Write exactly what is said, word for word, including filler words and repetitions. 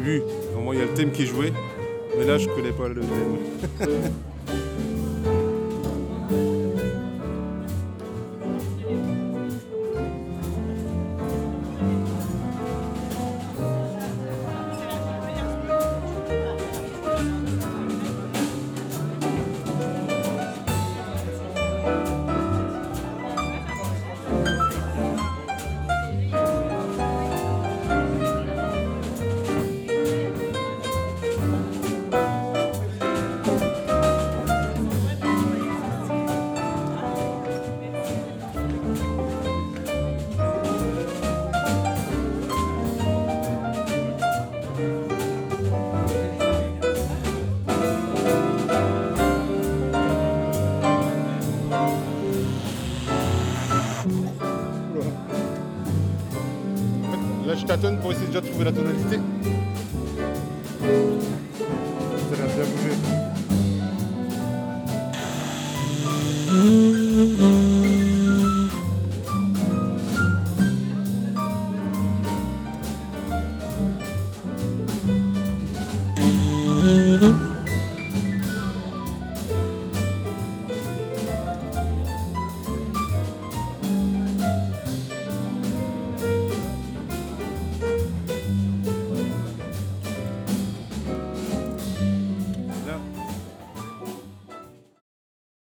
début, au moins il y a le thème qui est joué, mais là je connais pas le thème. Là je tâtonne pour essayer déjà de trouver la tonalité.